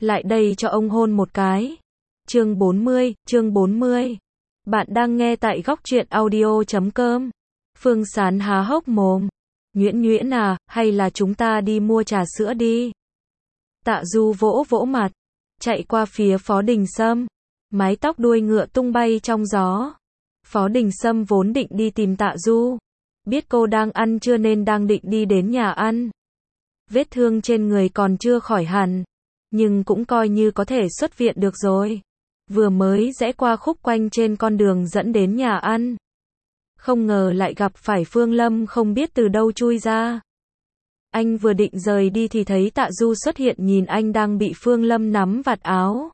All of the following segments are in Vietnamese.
lại đây cho ông hôn một cái. Chương 40. Bạn đang nghe tại góc truyện audio.com. Phương Sán há hốc mồm. Nhuyễn Nhuyễn à, hay là chúng ta đi mua trà sữa đi. Tạ Du vỗ vỗ mặt, chạy qua phía Phó Đình Sâm. Mái tóc đuôi ngựa tung bay trong gió. Phó Đình Sâm vốn định đi tìm Tạ Du. Biết cô đang ăn trưa nên đang định đi đến nhà ăn. Vết thương trên người còn chưa khỏi hẳn, nhưng cũng coi như có thể xuất viện được rồi. Vừa mới rẽ qua khúc quanh trên con đường dẫn đến nhà ăn. Không ngờ lại gặp phải Phương Lâm không biết từ đâu chui ra. Anh vừa định rời đi thì thấy Tạ Du xuất hiện, nhìn anh đang bị Phương Lâm nắm vạt áo.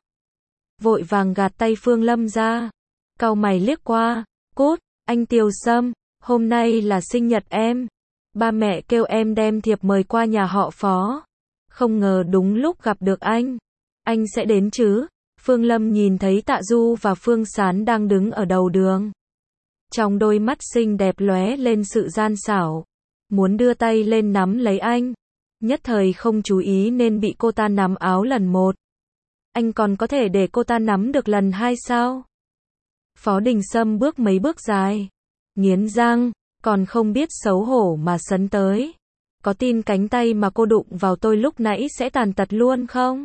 Vội vàng gạt tay Phương Lâm ra. Cau mày liếc qua. Cút, anh Tiều Sâm, hôm nay là sinh nhật em. Ba mẹ kêu em đem thiệp mời qua nhà họ Phó. Không ngờ đúng lúc gặp được anh. Anh sẽ đến chứ? Phương Lâm nhìn thấy Tạ Du và Phương Sán đang đứng ở đầu đường. Trong đôi mắt xinh đẹp lóe lên sự gian xảo. Muốn đưa tay lên nắm lấy anh. Nhất thời không chú ý nên bị cô ta nắm áo lần một. Anh còn có thể để cô ta nắm được lần hai sao? Phó Đình Sâm bước mấy bước dài. Nghiến răng, còn không biết xấu hổ mà sấn tới. Có tin cánh tay mà cô đụng vào tôi lúc nãy sẽ tàn tật luôn không?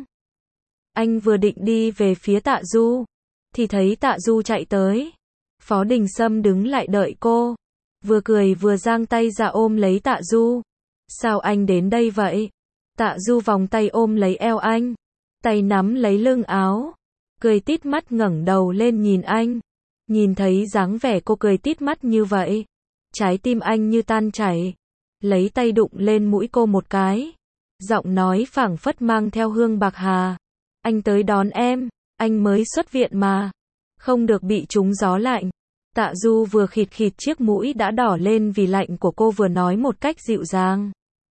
Anh vừa định đi về phía Tạ Du, thì thấy Tạ Du chạy tới. Phó Đình Sâm đứng lại đợi cô. Vừa cười vừa giang tay ra ôm lấy Tạ Du. Sao anh đến đây vậy? Tạ Du vòng tay ôm lấy eo anh. Tay nắm lấy lưng áo. Cười tít mắt ngẩng đầu lên nhìn anh. Nhìn thấy dáng vẻ cô cười tít mắt như vậy. Trái tim anh như tan chảy. Lấy tay đụng lên mũi cô một cái. Giọng nói phảng phất mang theo hương bạc hà. Anh tới đón em, anh mới xuất viện mà. Không được bị trúng gió lạnh. Tạ Du vừa khịt khịt chiếc mũi đã đỏ lên vì lạnh của cô, vừa nói một cách dịu dàng.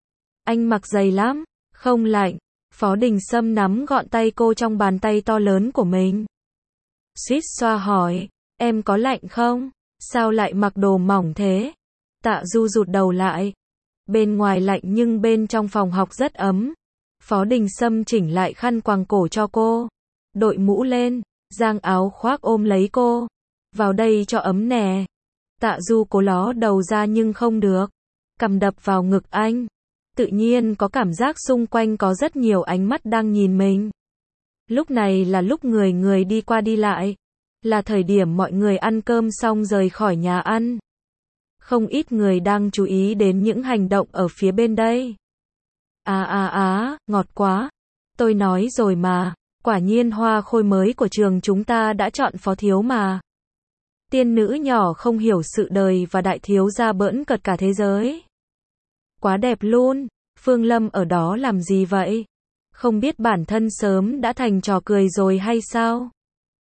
Anh mặc dày lắm, không lạnh. Phó Đình Sâm nắm gọn tay cô trong bàn tay to lớn của mình. Suýt xoa hỏi, em có lạnh không? Sao lại mặc đồ mỏng thế? Tạ Du rụt đầu lại. Bên ngoài lạnh nhưng bên trong phòng học rất ấm. Phó Đình Sâm chỉnh lại khăn quàng cổ cho cô. Đội mũ lên, giang áo khoác ôm lấy cô. Vào đây cho ấm nè. Tạ Du cố ló đầu ra nhưng không được. Cằm đập vào ngực anh. Tự nhiên có cảm giác xung quanh có rất nhiều ánh mắt đang nhìn mình. Lúc này là lúc người người đi qua đi lại. Là thời điểm mọi người ăn cơm xong rời khỏi nhà ăn. Không ít người đang chú ý đến những hành động ở phía bên đây. Ngọt quá. Tôi nói rồi mà, quả nhiên hoa khôi mới của trường chúng ta đã chọn phó thiếu mà. Tiên nữ nhỏ không hiểu sự đời và đại thiếu gia bỡn cợt cả thế giới. Quá đẹp luôn, Phương Lâm ở đó làm gì vậy? Không biết bản thân sớm đã thành trò cười rồi hay sao?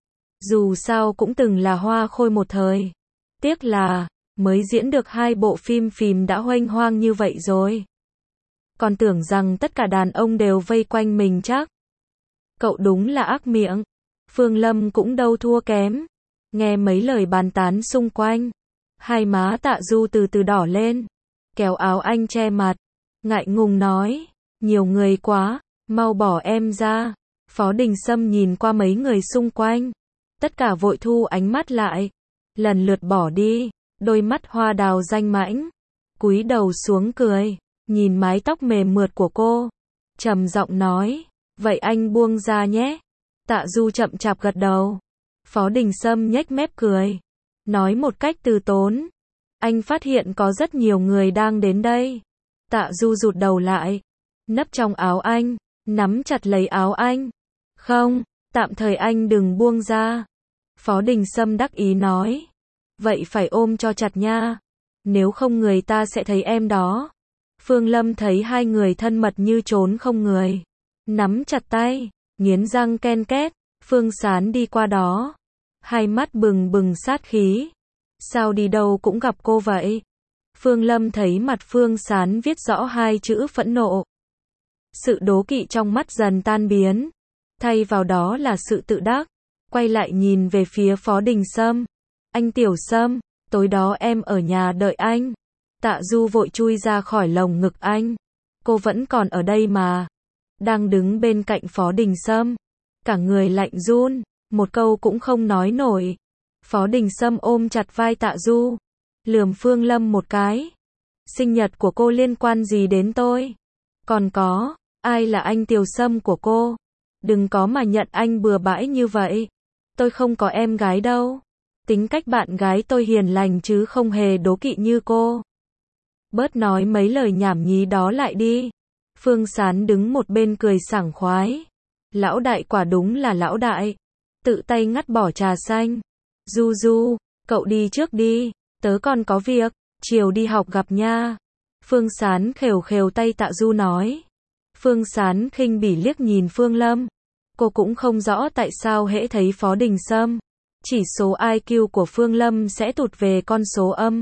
Dù sao cũng từng là hoa khôi một thời. Tiếc là, mới diễn được 2 bộ phim đã huênh hoang như vậy rồi. Còn tưởng rằng tất cả đàn ông đều vây quanh mình chắc. Cậu đúng là ác miệng. Phương Lâm cũng đâu thua kém. Nghe mấy lời bàn tán xung quanh. Hai má Tạ Du từ từ đỏ lên. Kéo áo anh che mặt. Ngại ngùng nói. Nhiều người quá, mau bỏ em ra. Phó Đình Sâm nhìn qua mấy người xung quanh. Tất cả vội thu ánh mắt lại. Lần lượt bỏ đi. Đôi mắt hoa đào danh mãnh. Cúi đầu xuống cười. Nhìn mái tóc mềm mượt của cô. Trầm giọng nói. Vậy anh buông ra nhé. Tạ Du chậm chạp gật đầu. Phó Đình Sâm nhếch mép cười. Nói một cách từ tốn. Anh phát hiện có rất nhiều người đang đến đây. Tạ Du rụt đầu lại. Nấp trong áo anh. Nắm chặt lấy áo anh. Không, tạm thời anh đừng buông ra. Phó Đình Sâm đắc ý nói. Vậy phải ôm cho chặt nha. Nếu không người ta sẽ thấy em đó. Phương Lâm thấy hai người thân mật như trốn không người. Nắm chặt tay, nghiến răng ken két. Phương Sán đi qua đó. Hai mắt bừng bừng sát khí. Sao đi đâu cũng gặp cô vậy? Phương Lâm thấy mặt Phương Sán viết rõ 2 chữ phẫn nộ. Sự đố kỵ trong mắt dần tan biến. Thay vào đó là sự tự đắc. Quay lại nhìn về phía Phó Đình Sâm. Anh Tiểu Sâm, tối đó em ở nhà đợi anh. Tạ Du vội chui ra khỏi lồng ngực anh. Cô vẫn còn ở đây mà. đang đứng bên cạnh Phó Đình Sâm. Cả người lạnh run, một câu cũng không nói nổi. Phó Đình Sâm ôm chặt vai Tạ Du, lườm Phương Lâm một cái. Sinh nhật của cô liên quan gì đến tôi? Còn có, ai là anh Tiều Sâm của cô? Đừng có mà nhận anh bừa bãi như vậy. Tôi không có em gái đâu. Tính cách bạn gái tôi hiền lành chứ không hề đố kỵ như cô. Bớt nói mấy lời nhảm nhí đó lại đi. Phương Sán đứng một bên cười sảng khoái. Lão đại quả đúng là lão đại. Tự tay ngắt bỏ trà xanh. Du Du, cậu đi trước đi. Tớ còn có việc, chiều đi học gặp nha. Phương Sán khều khều tay Tạ Du nói. Phương Sán khinh bỉ liếc nhìn Phương Lâm. Cô cũng không rõ tại sao hễ thấy Phó Đình Sâm, chỉ số IQ của Phương Lâm sẽ tụt về con số âm.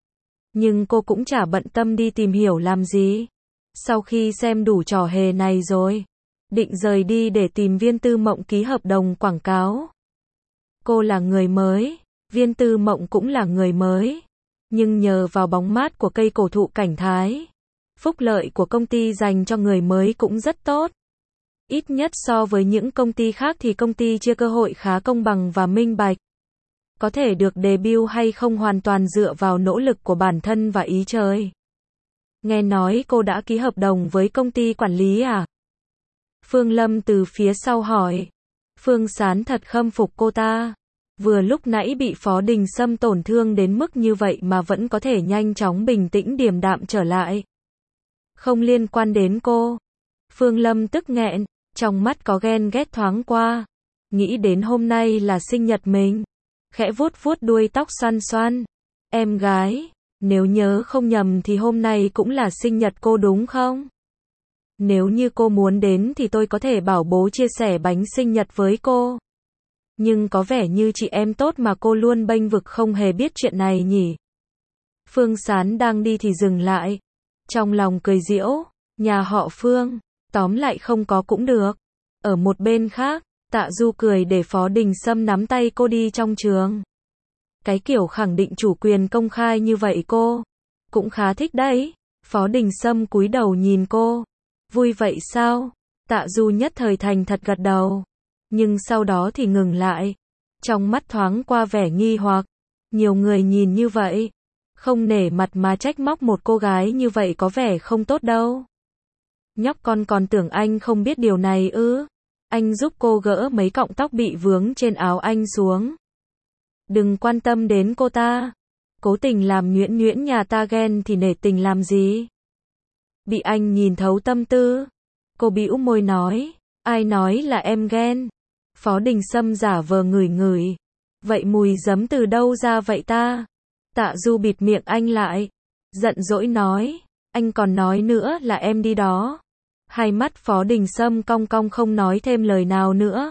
Nhưng cô cũng chả bận tâm đi tìm hiểu làm gì. Sau khi xem đủ trò hề này rồi, định rời đi để tìm Viên Tư Mộng ký hợp đồng quảng cáo. Cô là người mới, Viên Tư Mộng cũng là người mới. Nhưng nhờ vào bóng mát của cây cổ thụ Cảnh Thái, phúc lợi của công ty dành cho người mới cũng rất tốt. Ít nhất so với những công ty khác thì công ty chia cơ hội khá công bằng và minh bạch. Có thể được debut hay không hoàn toàn dựa vào nỗ lực của bản thân và ý trời. Nghe nói cô đã ký hợp đồng với công ty quản lý à? Phương Lâm từ phía sau hỏi. Phương Sán thật khâm phục cô ta. Vừa lúc nãy bị Phó Đình Sâm tổn thương đến mức như vậy mà vẫn có thể nhanh chóng bình tĩnh điềm đạm trở lại. Không liên quan đến cô. Phương Lâm tức nghẹn, trong mắt có ghen ghét thoáng qua. Nghĩ đến hôm nay là sinh nhật mình. Khẽ vuốt vuốt đuôi tóc xoăn xoăn. Em gái, nếu nhớ không nhầm thì hôm nay cũng là sinh nhật cô đúng không? Nếu như cô muốn đến thì tôi có thể bảo bố chia sẻ bánh sinh nhật với cô. Nhưng có vẻ như chị em tốt mà cô luôn bênh vực không hề biết chuyện này nhỉ. Phương Sán đang đi thì dừng lại. Trong lòng cười giễu, nhà họ Phương, tóm lại không có cũng được. Ở một bên khác, Tạ Du cười để Phó Đình Sâm nắm tay cô đi trong trường. Cái kiểu khẳng định chủ quyền công khai như vậy cô cũng khá thích đấy. Phó Đình Sâm cúi đầu nhìn cô. Vui vậy sao? Tạ Du nhất thời thành thật gật đầu. Nhưng sau đó thì ngừng lại. Trong mắt thoáng qua vẻ nghi hoặc. Nhiều người nhìn như vậy, không nể mặt mà trách móc một cô gái như vậy có vẻ không tốt đâu. Nhóc con còn tưởng anh không biết điều này ư? Anh giúp cô gỡ mấy cọng tóc bị vướng trên áo anh xuống. Đừng quan tâm đến cô ta. Cố tình làm nhuyễn nhuyễn nhà ta ghen thì nể tình làm gì? Bị anh nhìn thấu tâm tư. Cô bĩu môi nói. Ai nói là em ghen? Phó Đình Sâm giả vờ ngửi ngửi. Vậy mùi giấm từ đâu ra vậy ta? Tạ Du bịt miệng anh lại. Giận dỗi nói. Anh còn nói nữa là em đi đó. Hai mắt Phó Đình Sâm cong cong không nói thêm lời nào nữa.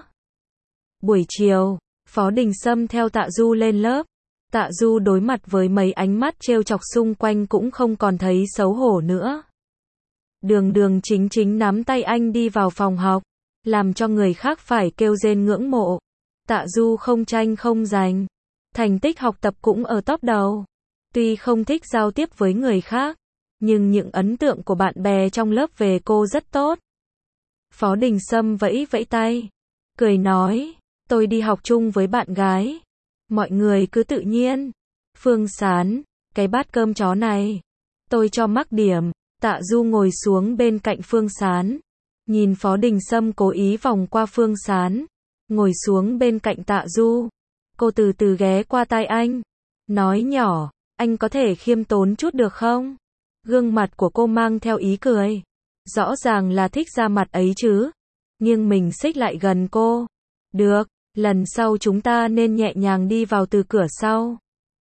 Buổi chiều, Phó Đình Sâm theo Tạ Du lên lớp. Tạ Du đối mặt với mấy ánh mắt trêu chọc xung quanh cũng không còn thấy xấu hổ nữa. Đường đường chính chính nắm tay anh đi vào phòng học, làm cho người khác phải kêu rên ngưỡng mộ. Tạ Du không tranh không giành, thành tích học tập cũng ở top đầu. Tuy không thích giao tiếp với người khác, nhưng những ấn tượng của bạn bè trong lớp về cô rất tốt. Phó Đình Sâm vẫy vẫy tay, cười nói, tôi đi học chung với bạn gái. Mọi người cứ tự nhiên. Phương Sán, cái bát cơm chó này, tôi cho mắc điểm. Tạ Du ngồi xuống bên cạnh Phương Sán. Nhìn Phó Đình Sâm cố ý vòng qua Phương Sán. Ngồi xuống bên cạnh Tạ Du. Cô từ từ ghé qua tai anh. Nói nhỏ, anh có thể khiêm tốn chút được không? Gương mặt của cô mang theo ý cười. Rõ ràng là thích ra mặt ấy chứ. Nhưng mình xích lại gần cô. Được, lần sau chúng ta nên nhẹ nhàng đi vào từ cửa sau.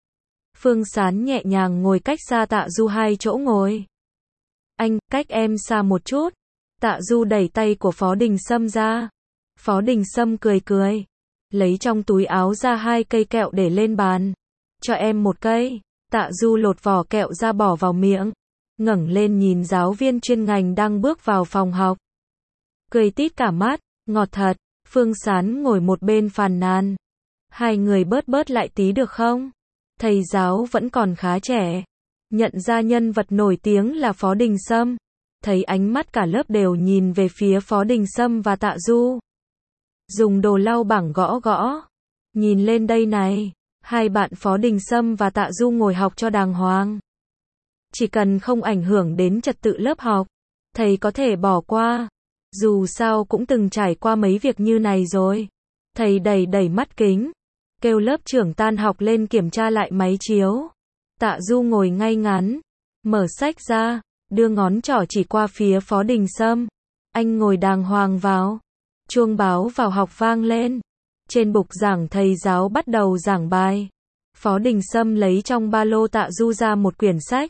Phương Sán nhẹ nhàng ngồi cách xa Tạ Du 2 chỗ ngồi. Anh, cách em xa một chút. Tạ Du đẩy tay của Phó Đình Sâm ra. Phó Đình Sâm cười cười. Lấy trong túi áo ra 2 cây kẹo để lên bàn. Cho em một cây. Tạ Du lột vỏ kẹo ra bỏ vào miệng. Ngẩng lên nhìn giáo viên chuyên ngành đang bước vào phòng học. Cười tít cả mắt, ngọt thật. Phương Sán ngồi một bên phàn nàn. Hai người bớt lại tí được không? Thầy giáo vẫn còn khá trẻ. Nhận ra nhân vật nổi tiếng là Phó Đình Sâm. thấy ánh mắt cả lớp đều nhìn về phía Phó Đình Sâm và Tạ Du. Dùng đồ lau bảng gõ gõ. Nhìn lên đây này, hai bạn Phó Đình Sâm và Tạ Du ngồi học cho đàng hoàng. Chỉ cần không ảnh hưởng đến trật tự lớp học, thầy có thể bỏ qua. Dù sao cũng từng trải qua mấy việc như này rồi. Thầy đẩy đẩy mắt kính, kêu lớp trưởng tan học lên kiểm tra lại máy chiếu. Tạ Du ngồi ngay ngắn, mở sách ra, đưa ngón trỏ chỉ qua phía Phó Đình Sâm. Anh ngồi đàng hoàng vào. Chuông báo vào học vang lên. Trên bục giảng thầy giáo bắt đầu giảng bài. Phó Đình Sâm lấy trong ba lô Tạ Du ra một quyển sách.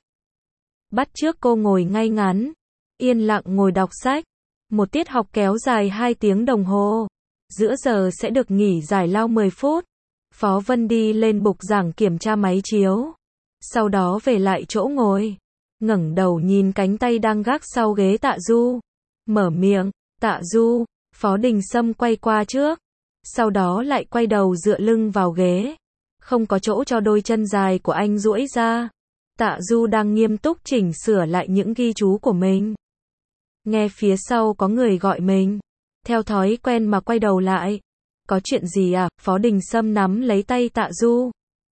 Bắt chước cô ngồi ngay ngắn, yên lặng ngồi đọc sách. Một tiết học kéo dài 2 tiếng đồng hồ. Giữa giờ sẽ được nghỉ giải lao 10 phút. Phó Vân đi lên bục giảng kiểm tra máy chiếu. Sau đó về lại chỗ ngồi. Ngẩng đầu nhìn cánh tay đang gác sau ghế Tạ Du. Mở miệng, Tạ Du. Phó Đình Sâm quay qua trước. Sau đó lại quay đầu dựa lưng vào ghế. Không có chỗ cho đôi chân dài của anh duỗi ra. Tạ Du đang nghiêm túc chỉnh sửa lại những ghi chú của mình. Nghe phía sau có người gọi mình. Theo thói quen mà quay đầu lại. Có chuyện gì à? Phó Đình Sâm nắm lấy tay Tạ Du.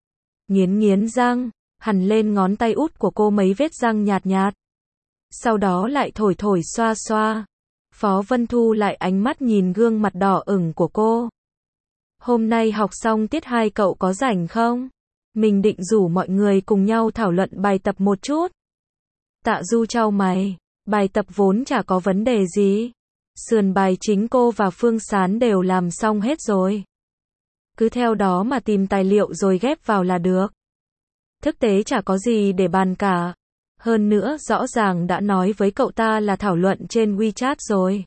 Nghiến nghiến răng, hằn lên ngón tay út của cô mấy vết răng nhạt nhạt. Sau đó lại thổi thổi xoa xoa. Phó Vân thu lại ánh mắt nhìn gương mặt đỏ ửng của cô. Hôm nay học xong tiết 2 cậu có rảnh không? Mình định rủ mọi người cùng nhau thảo luận bài tập một chút. Tạ Du chau mày. Bài tập vốn chả có vấn đề gì. Sườn bài chính cô và Phương Sán đều làm xong hết rồi. Cứ theo đó mà tìm tài liệu rồi ghép vào là được. Thực tế chả có gì để bàn cả. Hơn nữa rõ ràng đã nói với cậu ta là thảo luận trên WeChat rồi.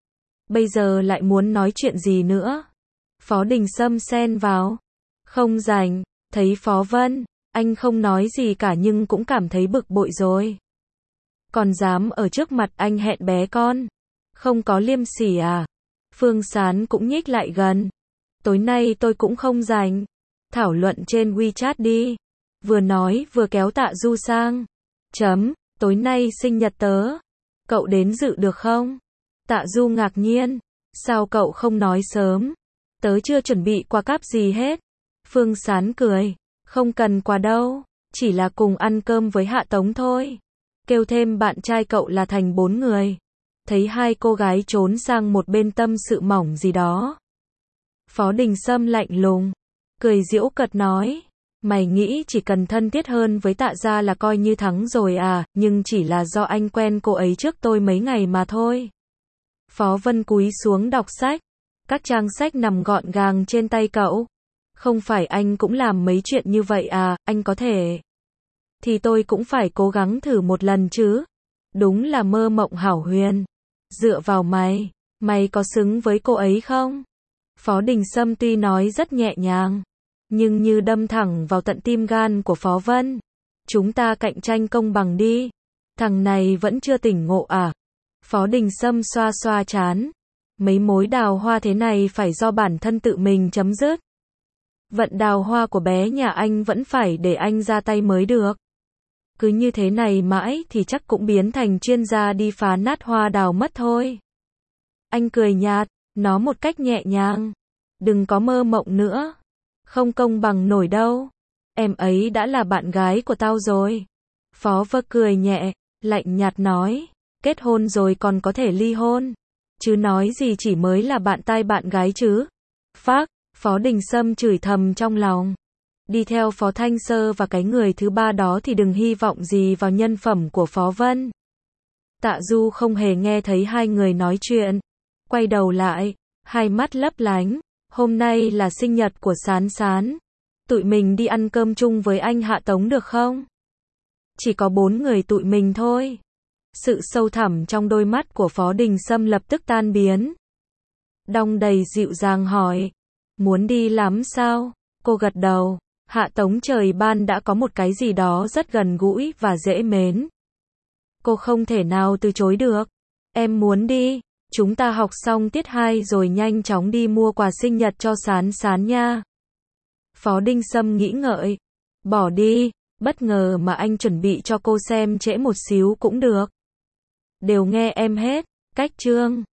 Bây giờ lại muốn nói chuyện gì nữa? Phó Đình Sâm xen vào. Không rảnh. Thấy Phó Vân, anh không nói gì cả nhưng cũng cảm thấy bực bội rồi. Còn dám ở trước mặt anh hẹn bé con. Không có liêm sỉ à? Phương Sán cũng nhích lại gần. Tối nay tôi cũng không rảnh. Thảo luận trên WeChat đi. Vừa nói vừa kéo Tạ Du sang. Tối nay sinh nhật tớ. Cậu đến dự được không? Tạ Du ngạc nhiên. Sao cậu không nói sớm? Tớ chưa chuẩn bị quà cáp gì hết. Phương Sán cười. Không cần quà đâu. Chỉ là cùng ăn cơm với Hạ Tống thôi. Kêu thêm bạn trai cậu là thành 4 người. Thấy hai cô gái trốn sang một bên tâm sự mỏng gì đó. Phó Đình Sâm lạnh lùng. Cười giễu cợt nói. Mày nghĩ chỉ cần thân thiết hơn với Tạ gia là coi như thắng rồi à, nhưng chỉ là do anh quen cô ấy trước tôi mấy ngày mà thôi. Phó Vân cúi xuống đọc sách. Các trang sách nằm gọn gàng trên tay cậu. Không phải anh cũng làm mấy chuyện như vậy à, anh có thể. Thì tôi cũng phải cố gắng thử một lần chứ. Đúng là mơ mộng hão huyền. Dựa vào mày, mày có xứng với cô ấy không? Phó Đình Sâm tuy nói rất nhẹ nhàng, nhưng như đâm thẳng vào tận tim gan của Phó Vân. Chúng ta cạnh tranh công bằng đi. Thằng này vẫn chưa tỉnh ngộ à? Phó Đình Sâm xoa xoa trán. Mấy mối đào hoa thế này phải do bản thân tự mình chấm dứt. Vận đào hoa của bé nhà anh vẫn phải để anh ra tay mới được. Cứ như thế này mãi thì chắc cũng biến thành chuyên gia đi phá nát hoa đào mất thôi. Anh cười nhạt, nó một cách nhẹ nhàng. Đừng có mơ mộng nữa. Không công bằng nổi đâu. Em ấy đã là bạn gái của tao rồi. Phó Vân cười nhẹ, lạnh nhạt nói. Kết hôn rồi còn có thể ly hôn. Chứ nói gì chỉ mới là bạn trai bạn gái chứ. Phác, Phó Đình Sâm chửi thầm trong lòng. Đi theo Phó Thanh Sơ và cái người thứ ba đó thì đừng hy vọng gì vào nhân phẩm của Phó Vân. Tạ Du không hề nghe thấy hai người nói chuyện. Quay đầu lại, hai mắt lấp lánh. Hôm nay là sinh nhật của Sán Sán. Tụi mình đi ăn cơm chung với anh Hạ Tống được không? Chỉ có 4 người tụi mình thôi. Sự sâu thẳm trong đôi mắt của Phó Đình Sâm lập tức tan biến. Đong đầy dịu dàng hỏi. Muốn đi lắm sao? Cô gật đầu. Hạ Tống trời ban đã có một cái gì đó rất gần gũi và dễ mến. Cô không thể nào từ chối được. Em muốn đi. Chúng ta học xong tiết 2 rồi nhanh chóng đi mua quà sinh nhật cho Sán Sán nha. Phó Đình Sâm nghĩ ngợi. Bỏ đi. Bất ngờ mà anh chuẩn bị cho cô xem trễ một xíu cũng được. đều nghe em hết. Cách chương